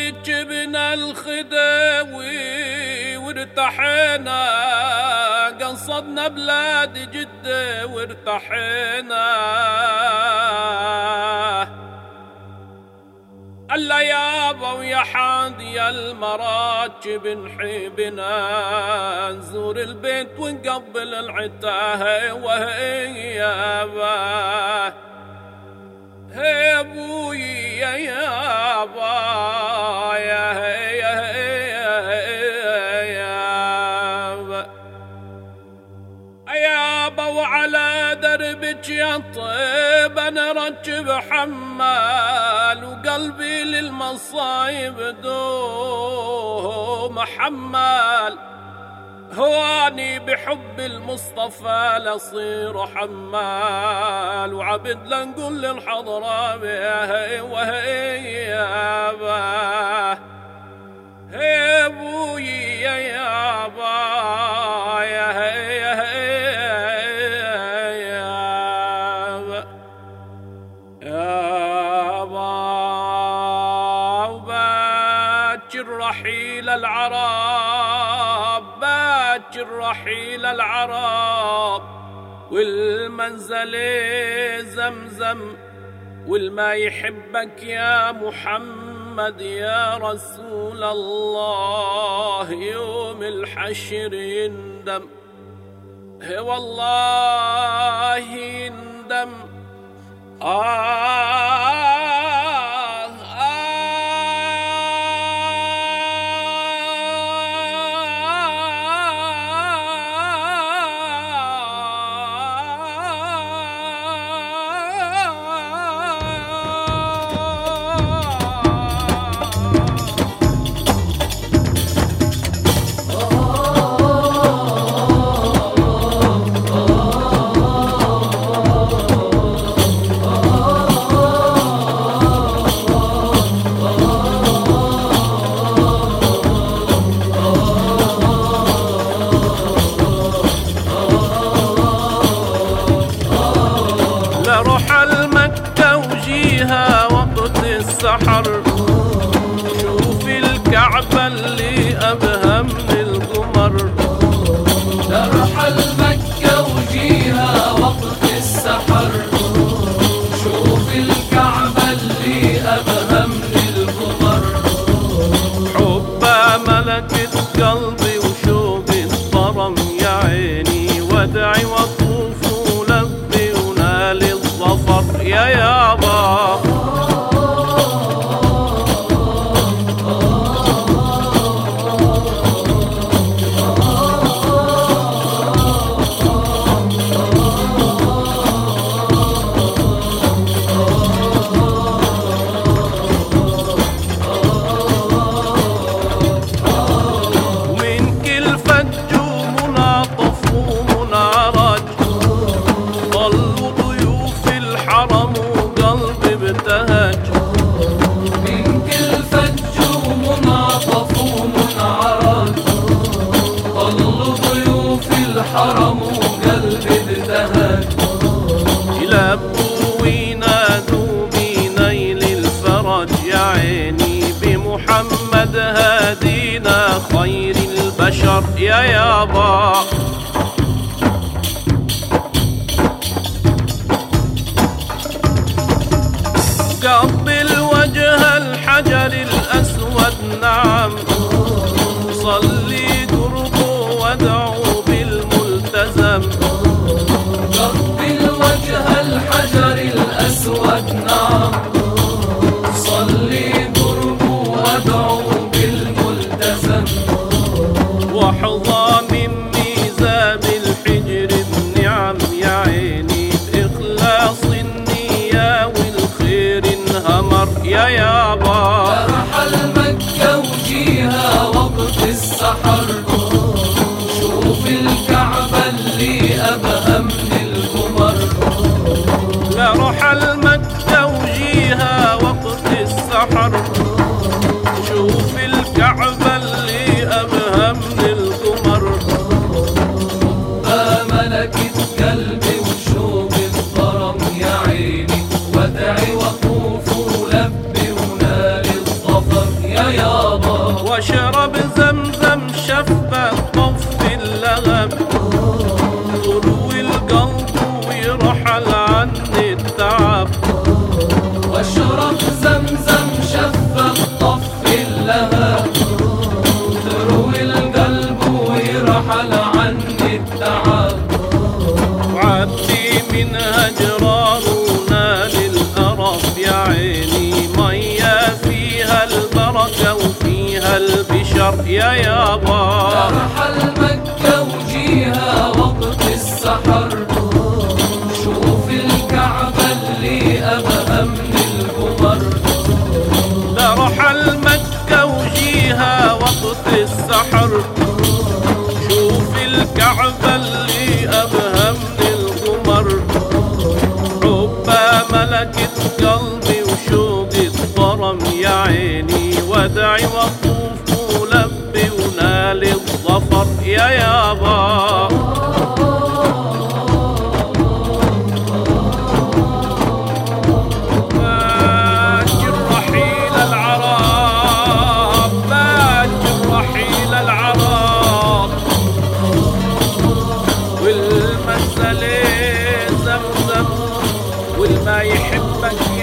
ركبنا الخديوي وارتحينا، قصدنا بلاد جدة وارتحينا. ألا يابا ويا حادي المراكب نحبنا، نزور البيت ونقبل العتاه وهي يابا هي ابوي يا يابا يا يابا يابا. وعلى دربك يا طيب انا ركب حمال، وقلبي للمصايب دوم حمال. هواني بحب المصطفى لصير حمال، وعبد لنقول للحضرة بها وهي يابا هي ابوي يا يابا يا يابا يابا. وباكر رحيل العرب، باكر رحيل العرب، والمنزل زمزم، والما يحبك يا محمد يا رسول الله يوم الحشر يندم، هي والله يندم. وقت السحر شوف الكعبة اللي أبهى من القمر. نرحل مكة وجيها وقت السحر، شوف الكعبة اللي أبهى من القمر. حبها ملكة قلبي وشوق الضرم يا عيني، وادعي واطوف ولبي ونال الظفر يا يابا. حرم وقلبي ابتهج، يلبوا وينادوا بنيل الفرج يا عيني، بمحمد هادينا خير البشر يا يابا. قبل وجه الحجر الأسود نعم، صلي قربه وادعو بالملتزم. قبل وجه الحجر الأسود نعم، صلي قربه وادعو بالملتزم. واحظى من ميزاب الحجر النعم يا عيني، بإخلاص النية والخير انهمر يا يابا. رحل مكة وجيها وقت السحر، شوف الكعبة اللي أبهى من القمر. لا رحل مكة وجيها وقت السحر، شوف الكعبة اللي أبهى من القمر. ملكت قلبي وشوق الضرم يا عيني، وادعي وطوف ولبي ونال يا يابا. ترحل مكة وجيها وقت السحر، شوف الكعبة اللي أبهم من القمر. ترحل مكة وجيها وقت السحر، شوف الكعبة اللي أبهم من القمر. حبها ملكت قلبي وشوقي اتضرم يا عيني، وادعي واطوف ولبي ونال الظفر يا يابا. باكر رحيل العرب، باكر رحيل العرب، والمنزل زمزم والما يحبك